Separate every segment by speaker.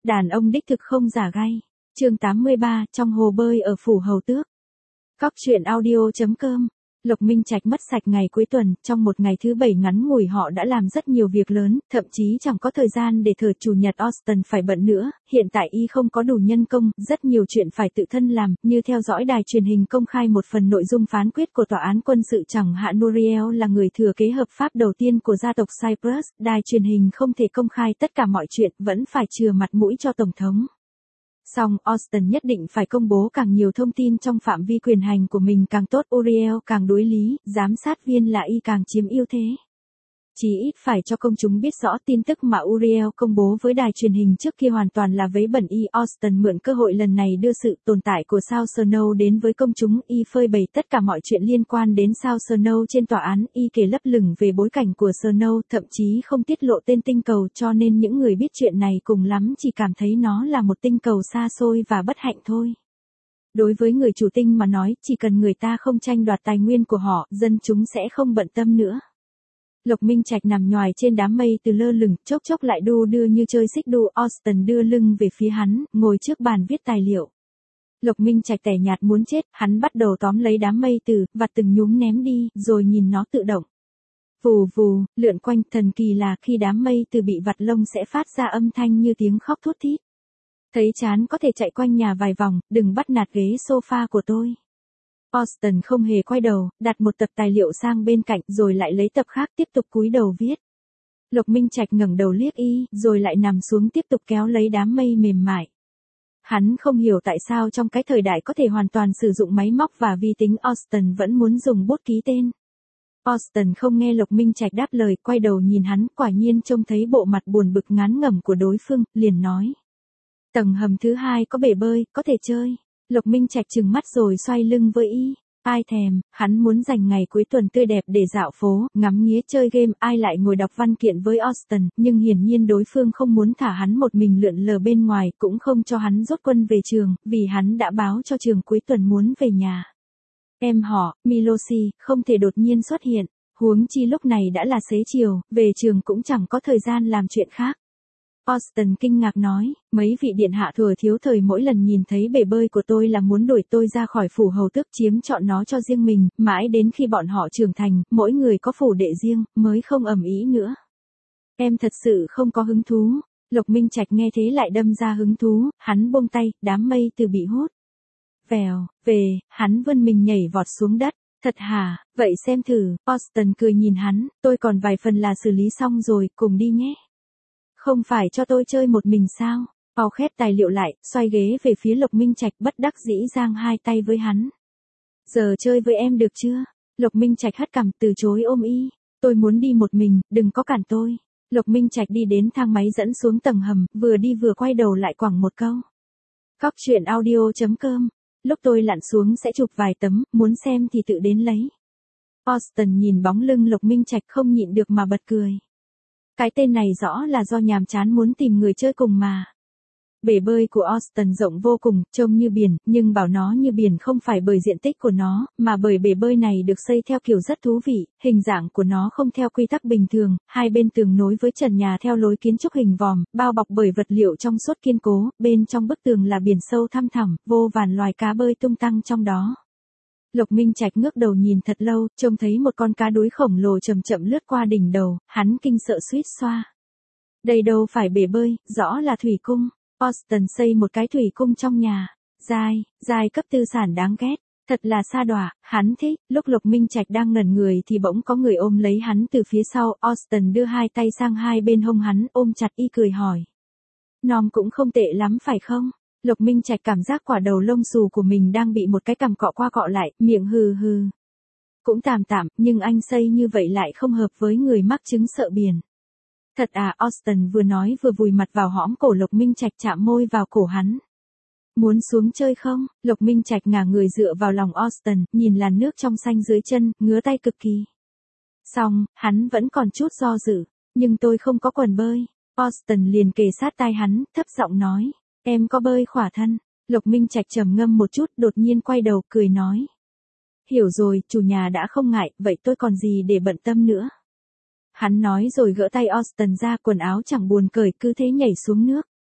Speaker 1: Đàn ông đích thực không giả gay. Chương 83, trong hồ bơi ở phủ Hầu Tước. Cóc truyện audio.com. Lộc Minh Trạch mất sạch ngày cuối tuần, trong một ngày thứ bảy ngắn ngủi họ đã làm rất nhiều việc lớn, thậm chí chẳng có thời gian để thờ chủ nhật Austin phải bận nữa, hiện tại y không có đủ nhân công, rất nhiều chuyện phải tự thân làm, như theo dõi đài truyền hình công khai một phần nội dung phán quyết của tòa án quân sự chẳng hạn Nuriel là người thừa kế hợp pháp đầu tiên của gia tộc Cyprus, đài truyền hình không thể công khai tất cả mọi chuyện, vẫn phải chừa mặt mũi cho Tổng thống. Song Austin nhất định phải công bố càng nhiều thông tin trong phạm vi quyền hành của mình càng tốt. Uriel càng đối lý, giám sát viên là y càng chiếm ưu thế. Chỉ ít phải cho công chúng biết rõ tin tức mà Uriel công bố với đài truyền hình trước kia hoàn toàn là vấy bẩn y. Austin mượn cơ hội lần này đưa sự tồn tại của sao Snow đến với công chúng. Y phơi bày tất cả mọi chuyện liên quan đến sao Snow trên tòa án. Y kể lấp lửng về bối cảnh của Snow, thậm chí không tiết lộ tên tinh cầu, cho nên những người biết chuyện này cùng lắm chỉ cảm thấy nó là một tinh cầu xa xôi và bất hạnh thôi. Đối với người chủ tinh mà nói, chỉ cần người ta không tranh đoạt tài nguyên của họ, dân chúng sẽ không bận tâm nữa. Lộc Minh Trạch nằm nhoài trên đám mây từ lơ lửng, chốc chốc lại đu đưa như chơi xích đu. Austin đưa lưng về phía hắn, ngồi trước bàn viết tài liệu. Lộc Minh Trạch tẻ nhạt muốn chết, hắn bắt đầu tóm lấy đám mây từ, vặt từng nhúm ném đi, rồi nhìn nó tự động. Vù vù, lượn quanh. Thần kỳ là khi đám mây từ bị vặt lông sẽ phát ra âm thanh như tiếng khóc thút thít. Thấy chán có thể chạy quanh nhà vài vòng, đừng bắt nạt ghế sofa của tôi. Austin không hề quay đầu, đặt một tập tài liệu sang bên cạnh rồi lại lấy tập khác tiếp tục cúi đầu viết. Lộc Minh Trạch ngẩng đầu liếc y, rồi lại nằm xuống tiếp tục kéo lấy đám mây mềm mại. Hắn không hiểu tại sao trong cái thời đại có thể hoàn toàn sử dụng máy móc và vi tính Austin vẫn muốn dùng bút ký tên. Austin không nghe Lộc Minh Trạch đáp lời, quay đầu nhìn hắn, quả nhiên trông thấy bộ mặt buồn bực ngán ngẩm của đối phương, liền nói. Tầng hầm thứ 2 có bể bơi, có thể chơi. Lộc Minh Trạch trừng mắt rồi xoay lưng với y. Ai thèm, hắn muốn dành ngày cuối tuần tươi đẹp để dạo phố, ngắm nghía chơi game, ai lại ngồi đọc văn kiện với Austin, nhưng hiển nhiên đối phương không muốn thả hắn một mình lượn lờ bên ngoài, cũng không cho hắn rút quân về trường, vì hắn đã báo cho trường cuối tuần muốn về nhà. Em họ, Milosi, không thể đột nhiên xuất hiện, huống chi lúc này đã là xế chiều, về trường cũng chẳng có thời gian làm chuyện khác. Austin kinh ngạc nói, mấy vị điện hạ thừa thiếu thời mỗi lần nhìn thấy bể bơi của tôi là muốn đuổi tôi ra khỏi phủ Hầu Tước chiếm trọn nó cho riêng mình, mãi đến khi bọn họ trưởng thành, mỗi người có phủ đệ riêng, mới không ầm ĩ nữa. Em thật sự không có hứng thú. Lộc Minh Trạch nghe thế lại đâm ra hứng thú, hắn buông tay, đám mây từ bị hút. Vèo, về, hắn vươn mình nhảy vọt xuống đất. Thật hả, vậy xem thử. Austin cười nhìn hắn, tôi còn vài phần là xử lý xong rồi, cùng đi nhé. Không phải cho tôi chơi một mình sao? Paul khép tài liệu lại, xoay ghế về phía Lộc Minh Trạch bất đắc dĩ giang hai tay với hắn. Giờ chơi với em được chưa? Lộc Minh Trạch hất cằm từ chối ôm y. Tôi muốn đi một mình, đừng có cản tôi. Lộc Minh Trạch đi đến thang máy dẫn xuống tầng hầm, vừa đi vừa quay đầu lại quẳng một câu. Cóc truyện audio.com. Lúc tôi lặn xuống sẽ chụp vài tấm, muốn xem thì tự đến lấy. Austin nhìn bóng lưng Lộc Minh Trạch không nhịn được mà bật cười. Cái tên này rõ là do nhàm chán muốn tìm người chơi cùng mà. Bể bơi của Austin rộng vô cùng, trông như biển, nhưng bảo nó như biển không phải bởi diện tích của nó, mà bởi bể bơi này được xây theo kiểu rất thú vị, hình dạng của nó không theo quy tắc bình thường, hai bên tường nối với trần nhà theo lối kiến trúc hình vòm, bao bọc bởi vật liệu trong suốt kiên cố, bên trong bức tường là biển sâu thăm thẳm, vô vàn loài cá bơi tung tăng trong đó. Lộc Minh Trạch ngước đầu nhìn thật lâu, trông thấy một con cá đuối khổng lồ chậm chậm lướt qua đỉnh đầu, hắn kinh sợ suýt xoa. Đây đâu phải bể bơi, rõ là thủy cung. Austin xây một cái thủy cung trong nhà. Giai cấp tư sản đáng ghét. Thật là sa đọa, hắn thích. Lúc Lộc Minh Trạch đang ngẩn người thì bỗng có người ôm lấy hắn từ phía sau. Austin đưa hai tay sang hai bên hông hắn, ôm chặt y cười hỏi. Nom cũng không tệ lắm phải không? Lộc Minh Trạch cảm giác quả đầu lông xù của mình đang bị một cái cằm cọ qua cọ lại, miệng hừ hừ. Cũng tạm tạm, nhưng anh xây như vậy lại không hợp với người mắc chứng sợ biển. Thật à, Austin vừa nói vừa vùi mặt vào hõm cổ Lộc Minh Trạch chạm môi vào cổ hắn. Muốn xuống chơi không? Lộc Minh Trạch ngả người dựa vào lòng Austin, nhìn làn nước trong xanh dưới chân, ngứa tay cực kỳ. Xong, hắn vẫn còn chút do dự, nhưng tôi không có quần bơi. Austin liền kề sát tai hắn, thấp giọng nói. Em có bơi khỏa thân. Lộc Minh Trạch trầm ngâm một chút, đột nhiên quay đầu, cười nói. Hiểu rồi, chủ nhà đã không ngại, vậy tôi còn gì để bận tâm nữa. Hắn nói rồi gỡ tay Austin ra, quần áo chẳng buồn cởi, cứ thế nhảy xuống nước.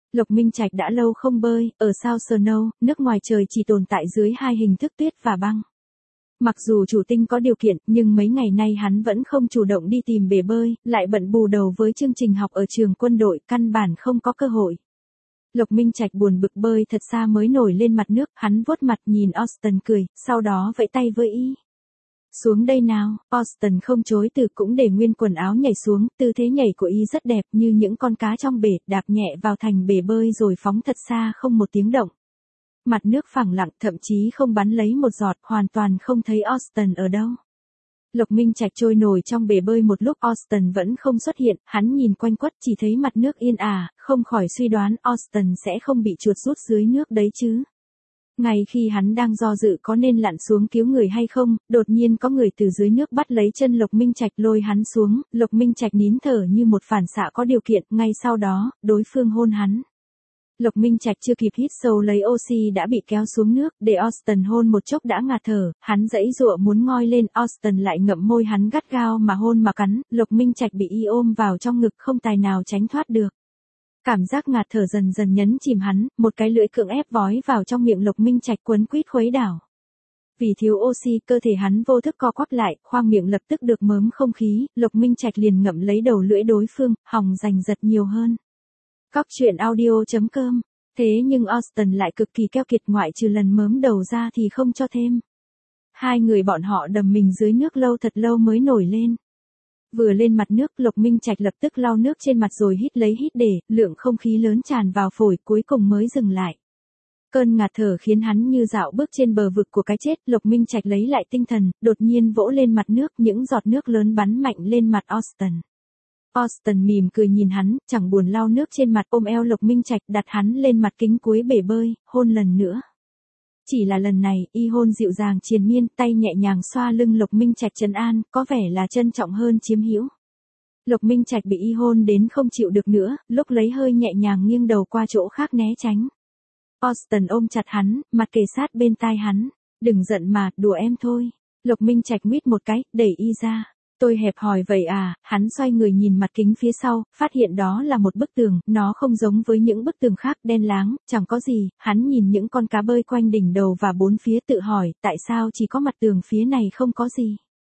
Speaker 1: Lộc Minh Trạch đã lâu không bơi, ở South Snow, nước ngoài trời chỉ tồn tại dưới hai hình thức tuyết và băng. Mặc dù chủ tinh có điều kiện, nhưng mấy ngày nay hắn vẫn không chủ động đi tìm bể bơi, lại bận bù đầu với chương trình học ở trường quân đội, căn bản không có cơ hội. Lộc Minh Trạch buồn bực bơi thật xa mới nổi lên mặt nước, hắn vuốt mặt nhìn Austin cười, sau đó vẫy tay với y. Xuống đây nào, Austin không chối từ cũng để nguyên quần áo nhảy xuống, tư thế nhảy của y rất đẹp như những con cá trong bể, đạp nhẹ vào thành bể bơi rồi phóng thật xa không một tiếng động. Mặt nước phẳng lặng, thậm chí không bắn lấy một giọt, hoàn toàn không thấy Austin ở đâu. Lộc Minh Trạch trôi nổi trong bể bơi một lúc, Austin vẫn không xuất hiện, hắn nhìn quanh quất chỉ thấy mặt nước yên ả, không khỏi suy đoán Austin sẽ không bị chuột rút dưới nước đấy chứ. Ngay khi hắn đang do dự có nên lặn xuống cứu người hay không, đột nhiên có người từ dưới nước bắt lấy chân Lộc Minh Trạch lôi hắn xuống, Lộc Minh Trạch nín thở như một phản xạ có điều kiện, ngay sau đó, đối phương hôn hắn. Lộc Minh Trạch chưa kịp hít sâu lấy oxy đã bị kéo xuống nước, để Austin hôn một chốc đã ngạt thở, hắn giãy giụa muốn ngoi lên, Austin lại ngậm môi hắn gắt gao mà hôn mà cắn, Lộc Minh Trạch bị y ôm vào trong ngực không tài nào tránh thoát được. Cảm giác ngạt thở dần dần nhấn chìm hắn, một cái lưỡi cưỡng ép vói vào trong miệng Lộc Minh Trạch quấn quýt khuấy đảo. Vì thiếu oxy, cơ thể hắn vô thức co quắp lại, khoang miệng lập tức được mớm không khí, Lộc Minh Trạch liền ngậm lấy đầu lưỡi đối phương, hòng giành giật nhiều hơn. Cóc truyện audio.com. Thế nhưng Austin lại cực kỳ keo kiệt, ngoại trừ lần mớm đầu ra thì không cho thêm. Hai người bọn họ đầm mình dưới nước lâu thật lâu mới nổi lên. Vừa lên mặt nước, Lộc Minh Trạch lập tức lau nước trên mặt rồi hít lấy hít để, lượng không khí lớn tràn vào phổi, cuối cùng mới dừng lại. Cơn ngạt thở khiến hắn như dạo bước trên bờ vực của cái chết, Lộc Minh Trạch lấy lại tinh thần, đột nhiên vỗ lên mặt nước, những giọt nước lớn bắn mạnh lên mặt Austin. Austin mỉm cười nhìn hắn, chẳng buồn lau nước trên mặt, ôm eo Lộc Minh Trạch đặt hắn lên mặt kính cuối bể bơi, hôn lần nữa. Chỉ là lần này, y hôn dịu dàng triền miên, tay nhẹ nhàng xoa lưng Lộc Minh Trạch trấn an, có vẻ là trân trọng hơn chiếm hữu. Lộc Minh Trạch bị y hôn đến không chịu được nữa, lúc lấy hơi nhẹ nhàng nghiêng đầu qua chỗ khác né tránh. Austin ôm chặt hắn, mặt kề sát bên tai hắn. Đừng giận mà, đùa em thôi. Lộc Minh Trạch nguyết một cái, đẩy y ra. Tôi hẹp hòi vậy à, hắn xoay người nhìn mặt kính phía sau, phát hiện đó là một bức tường, nó không giống với những bức tường khác, đen láng, chẳng có gì, hắn nhìn những con cá bơi quanh đỉnh đầu và bốn phía tự hỏi, tại sao chỉ có mặt tường phía này không có gì.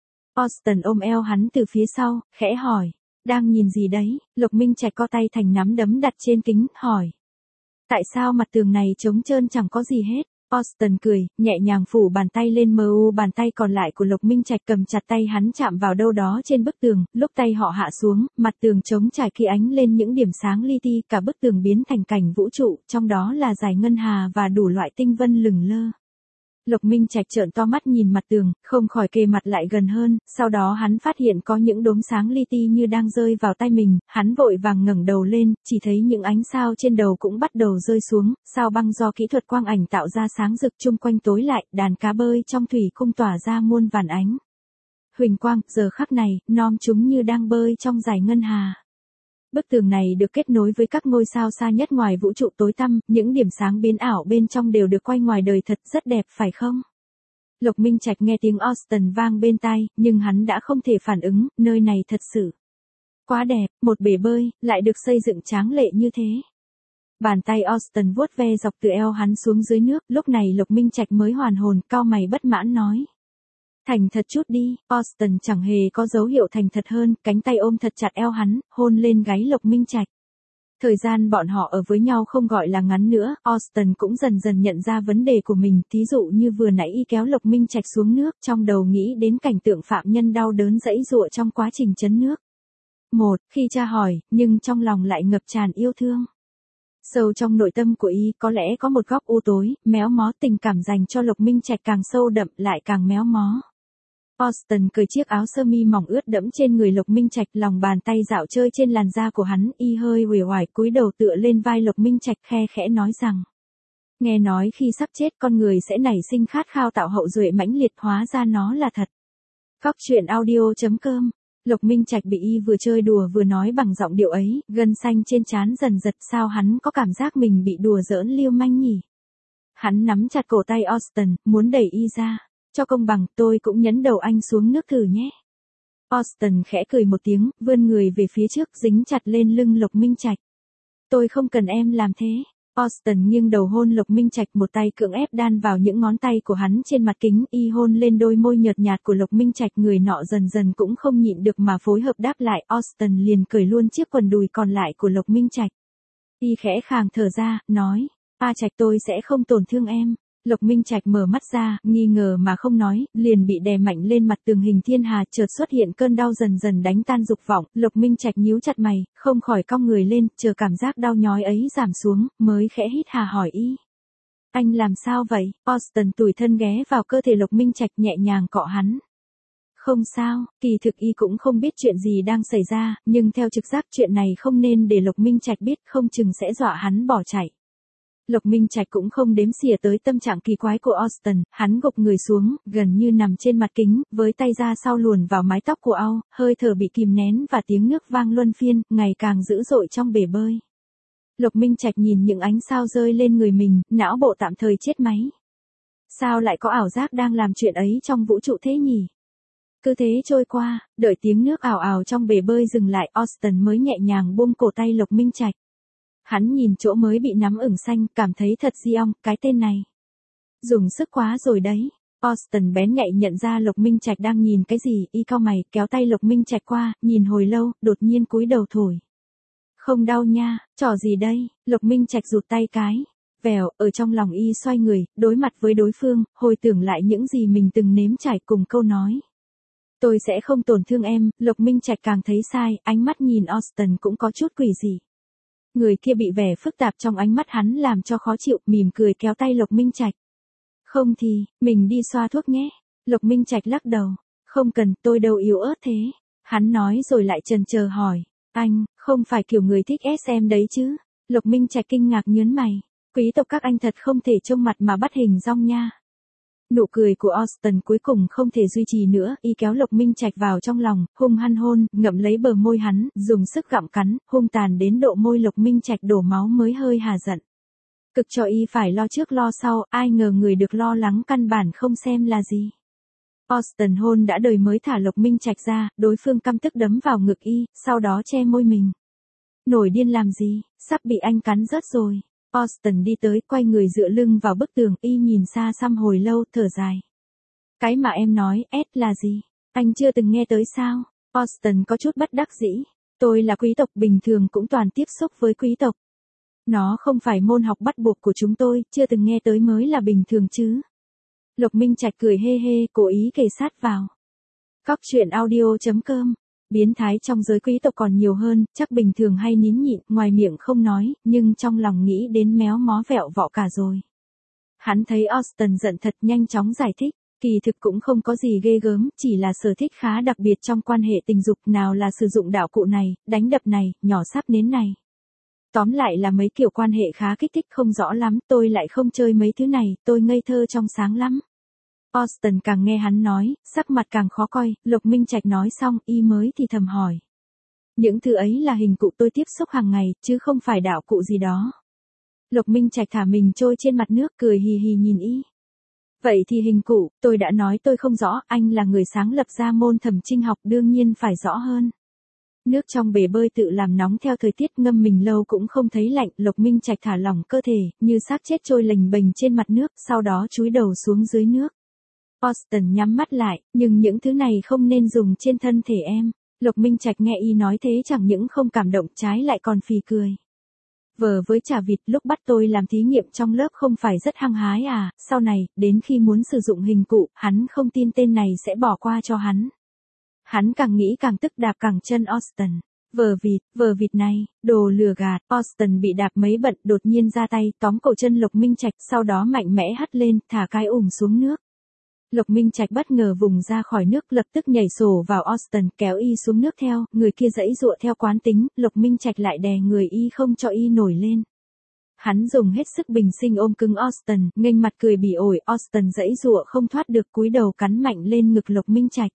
Speaker 1: Austin ôm eo hắn từ phía sau, khẽ hỏi, đang nhìn gì đấy, Lộc Minh Trạch co tay thành nắm đấm đặt trên kính, hỏi. Tại sao mặt tường này trống trơn chẳng có gì hết? Austin cười, nhẹ nhàng phủ bàn tay lên bàn tay còn lại của Lộc Minh Trạch cầm chặt tay hắn chạm vào đâu đó trên bức tường, lúc tay họ hạ xuống, mặt tường trống trải khi ánh lên những điểm sáng li ti, cả bức tường biến thành cảnh vũ trụ, trong đó là dải ngân hà và đủ loại tinh vân lừng lơ. Lộc Minh Trạch trợn to mắt nhìn mặt tường, không khỏi kề mặt lại gần hơn, sau đó hắn phát hiện có những đốm sáng li ti như đang rơi vào tay mình, hắn vội vàng ngẩng đầu lên, chỉ thấy những ánh sao trên đầu cũng bắt đầu rơi xuống, sao băng do kỹ thuật quang ảnh tạo ra sáng rực chung quanh tối lại, đàn cá bơi trong thủy cung tỏa ra muôn vàn ánh huỳnh quang, giờ khắc này, nom chúng như đang bơi trong dải ngân hà. Bức tường này được kết nối với các ngôi sao xa nhất ngoài vũ trụ tối tăm, những điểm sáng biến ảo bên trong đều được quay ngoài đời thật, rất đẹp phải không? Lộc Minh Trạch nghe tiếng Austin vang bên tai, nhưng hắn đã không thể phản ứng, nơi này thật sự quá đẹp, một bể bơi, lại được xây dựng tráng lệ như thế. Bàn tay Austin vuốt ve dọc từ eo hắn xuống dưới nước, lúc này Lộc Minh Trạch mới hoàn hồn, cau mày bất mãn nói. Thành thật chút đi, Austin chẳng hề có dấu hiệu thành thật hơn, cánh tay ôm thật chặt eo hắn, hôn lên gáy Lộc Minh Trạch. Thời gian bọn họ ở với nhau không gọi là ngắn nữa, Austin cũng dần dần nhận ra vấn đề của mình, thí dụ như vừa nãy y kéo Lộc Minh Trạch xuống nước, trong đầu nghĩ đến cảnh tượng phạm nhân đau đớn giãy giụa trong quá trình chấn nước. Khi tra hỏi, nhưng trong lòng lại ngập tràn yêu thương. Sâu trong nội tâm của y, có lẽ có một góc u tối, méo mó, tình cảm dành cho Lộc Minh Trạch càng sâu đậm lại càng méo mó. Austin cởi chiếc áo sơ mi mỏng ướt đẫm trên người Lộc Minh Trạch, lòng bàn tay dạo chơi trên làn da của hắn, y hơi uể oải cúi đầu tựa lên vai Lộc Minh Trạch, khe khẽ nói rằng: nghe nói khi sắp chết con người sẽ nảy sinh khát khao tạo hậu duệ mãnh liệt, hóa ra nó là thật. Cóc truyện audio.com. Lộc Minh Trạch bị y vừa chơi đùa vừa nói bằng giọng điệu ấy, gân xanh trên trán dần giật, sao hắn có cảm giác mình bị đùa giỡn lưu manh nhỉ? Hắn nắm chặt cổ tay Austin, muốn đẩy y ra. Cho công bằng, tôi cũng nhấn đầu anh xuống nước thử nhé. Austin khẽ cười một tiếng, vươn người về phía trước, dính chặt lên lưng Lộc Minh Trạch. Tôi không cần em làm thế. Austin nghiêng đầu hôn Lục Minh Trạch, một tay cưỡng ép đan vào những ngón tay của hắn trên mặt kính, y hôn lên đôi môi nhợt nhạt của Lục Minh Trạch, người nọ dần dần cũng không nhịn được mà phối hợp đáp lại. Austin liền cởi luôn chiếc quần đùi còn lại của Lục Minh Trạch. Y khẽ khàng thở ra, nói, A Trạch, tôi sẽ không tổn thương em. Lục Minh Trạch mở mắt ra, nghi ngờ mà không nói, liền bị đè mạnh lên mặt tường hình thiên hà, chợt xuất hiện cơn đau dần dần đánh tan dục vọng. Lục Minh Trạch nhíu chặt mày, không khỏi cong người lên, chờ cảm giác đau nhói ấy giảm xuống, mới khẽ hít hà hỏi y. Anh làm sao vậy? Austin tủi thân ghé vào cơ thể Lục Minh Trạch, nhẹ nhàng cọ hắn. Không sao, kỳ thực y cũng không biết chuyện gì đang xảy ra, nhưng theo trực giác chuyện này không nên để Lục Minh Trạch biết, không chừng sẽ dọa hắn bỏ chạy. Lục Minh Trạch cũng không đếm xỉa tới tâm trạng kỳ quái của Austin, hắn gục người xuống, gần như nằm trên mặt kính, với tay ra sau luồn vào mái tóc của Ao, hơi thở bị kìm nén và tiếng nước vang luân phiên, ngày càng dữ dội trong bể bơi. Lục Minh Trạch nhìn những ánh sao rơi lên người mình, não bộ tạm thời chết máy. Sao lại có ảo giác đang làm chuyện ấy trong vũ trụ thế nhỉ? Cứ thế trôi qua, đợi tiếng nước ào ào trong bể bơi dừng lại, Austin mới nhẹ nhàng buông cổ tay Lục Minh Trạch. Hắn nhìn chỗ mới bị nắm ửng xanh, cảm thấy thật di ong, cái tên này. Dùng sức quá rồi đấy. Austin bén nhạy nhận ra Lục Minh Trạch đang nhìn cái gì, y cau mày, kéo tay Lục Minh Trạch qua, nhìn hồi lâu, đột nhiên cúi đầu thổi. Không đau nha, trò gì đây? Lục Minh Trạch rụt tay cái. Vèo, ở trong lòng y xoay người, đối mặt với đối phương, hồi tưởng lại những gì mình từng nếm trải cùng câu nói. Tôi sẽ không tổn thương em. Lục Minh Trạch càng thấy sai, ánh mắt nhìn Austin cũng có chút quỷ dị. Người kia bị vẻ phức tạp trong ánh mắt hắn làm cho khó chịu, mỉm cười kéo tay Lục Minh Trạch. Không thì, mình đi xoa thuốc nhé. Lục Minh Trạch lắc đầu. Không cần, tôi đâu yếu ớt thế. Hắn nói rồi lại chần chờ hỏi. Anh, không phải kiểu người thích SM đấy chứ? Lục Minh Trạch kinh ngạc nhớn mày. Quý tộc các anh thật không thể trông mặt mà bắt hình dong nha. Nụ cười của Austin cuối cùng không thể duy trì nữa, y kéo Lục Minh Trạch vào trong lòng, hung hăng hôn, ngậm lấy bờ môi hắn, dùng sức gặm cắn, hung tàn đến độ môi Lục Minh Trạch đổ máu mới hơi hà giận. Cực cho y phải lo trước lo sau, ai ngờ người được lo lắng căn bản không xem là gì. Austin hôn đã đời mới thả Lục Minh Trạch ra, đối phương căm tức đấm vào ngực y, sau đó che môi mình. Nổi điên làm gì, sắp bị anh cắn rớt rồi. Austin đi tới, quay người dựa lưng vào bức tường, y nhìn xa xăm hồi lâu, thở dài. Cái mà em nói, S là gì? Anh chưa từng nghe tới sao? Austin có chút bất đắc dĩ. Tôi là quý tộc, bình thường cũng toàn tiếp xúc với quý tộc. Nó không phải môn học bắt buộc của chúng tôi, chưa từng nghe tới mới là bình thường chứ. Lục Minh Trạch cười hê hê, cố ý kề sát vào. Cóc truyện audio.com. Biến thái trong giới quý tộc còn nhiều hơn, chắc bình thường hay nín nhịn, ngoài miệng không nói, nhưng trong lòng nghĩ đến méo mó vẹo vọ cả rồi. Hắn thấy Austin giận thật, nhanh chóng giải thích, kỳ thực cũng không có gì ghê gớm, chỉ là sở thích khá đặc biệt trong quan hệ tình dục, nào là sử dụng đạo cụ này, đánh đập này, nhỏ sáp nến này. Tóm lại là mấy kiểu quan hệ khá kích thích, không rõ lắm, tôi lại không chơi mấy thứ này, tôi ngây thơ trong sáng lắm. Austin càng nghe hắn nói, sắc mặt càng khó coi. Lục Minh Trạch nói xong, y mới thì thầm hỏi. Những thứ ấy là hình cụ tôi tiếp xúc hàng ngày, chứ không phải đạo cụ gì đó. Lục Minh Trạch thả mình trôi trên mặt nước, cười hì hì nhìn y. Vậy thì hình cụ, tôi đã nói tôi không rõ, anh là người sáng lập ra môn thẩm trinh học, đương nhiên phải rõ hơn. Nước trong bể bơi tự làm nóng theo thời tiết, ngâm mình lâu cũng không thấy lạnh. Lục Minh Trạch thả lỏng cơ thể, như xác chết trôi lềnh bềnh trên mặt nước, sau đó chúi đầu xuống dưới nước. Austin nhắm mắt lại, nhưng những thứ này không nên dùng trên thân thể em. Lục Minh Trạch nghe y nói thế chẳng những không cảm động, trái lại còn phì cười. Vờ với chả vịt, lúc bắt tôi làm thí nghiệm trong lớp không phải rất hăng hái à, sau này, đến khi muốn sử dụng hình cụ, hắn không tin tên này sẽ bỏ qua cho hắn. Hắn càng nghĩ càng tức, đạp cẳng chân Austin. Vờ vịt này, đồ lừa gạt. Austin bị đạp mấy bận, đột nhiên ra tay, tóm cổ chân Lục Minh Trạch, sau đó mạnh mẽ hất lên, thả cái xuống nước. Lục Minh Trạch bất ngờ vùng ra khỏi nước, lập tức nhảy sổ vào Austin, kéo y xuống nước theo, người kia giãy giụa theo quán tính, Lục Minh Trạch lại đè người y không cho y nổi lên. Hắn dùng hết sức bình sinh ôm cứng Austin, nghênh mặt cười bỉ ổi, Austin giãy giụa không thoát được, cúi đầu cắn mạnh lên ngực Lục Minh Trạch.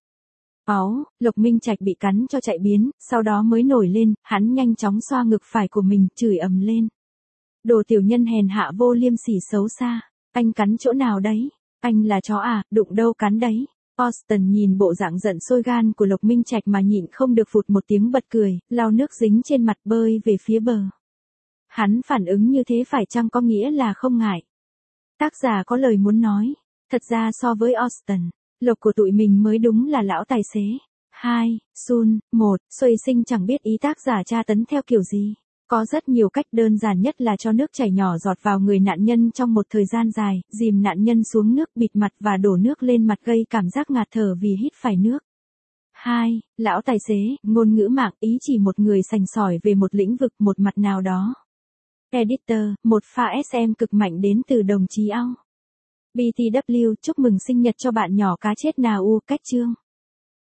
Speaker 1: Lục Minh Trạch bị cắn cho chạy biến, sau đó mới nổi lên, hắn nhanh chóng xoa ngực phải của mình, chửi ầm lên. Đồ tiểu nhân hèn hạ vô liêm sỉ xấu xa, anh cắn chỗ nào đấy? Anh là chó à, đụng đâu cắn đấy. Austin nhìn bộ dạng giận sôi gan của Lục Minh Trạch mà nhịn không được phụt một tiếng bật cười, lau nước dính trên mặt bơi về phía bờ. Hắn phản ứng như thế phải chăng có nghĩa là không ngại? Tác giả có lời muốn nói. Thật ra so với Austin, Lộc của tụi mình mới đúng là lão tài xế. 2. Sun. 1. Xuôi Sinh chẳng biết ý tác giả tra tấn theo kiểu gì. Có rất nhiều cách, đơn giản nhất là cho nước chảy nhỏ giọt vào người nạn nhân trong một thời gian dài, dìm nạn nhân xuống nước, bịt mặt và đổ nước lên mặt gây cảm giác ngạt thở vì hít phải nước. 2. Lão tài xế, ngôn ngữ mạng, ý chỉ một người sành sỏi về một lĩnh vực, một mặt nào đó. Editor, một pha SM cực mạnh đến từ đồng chí Ao. BTW, chúc mừng sinh nhật cho bạn nhỏ cá chết nào u, cách chương.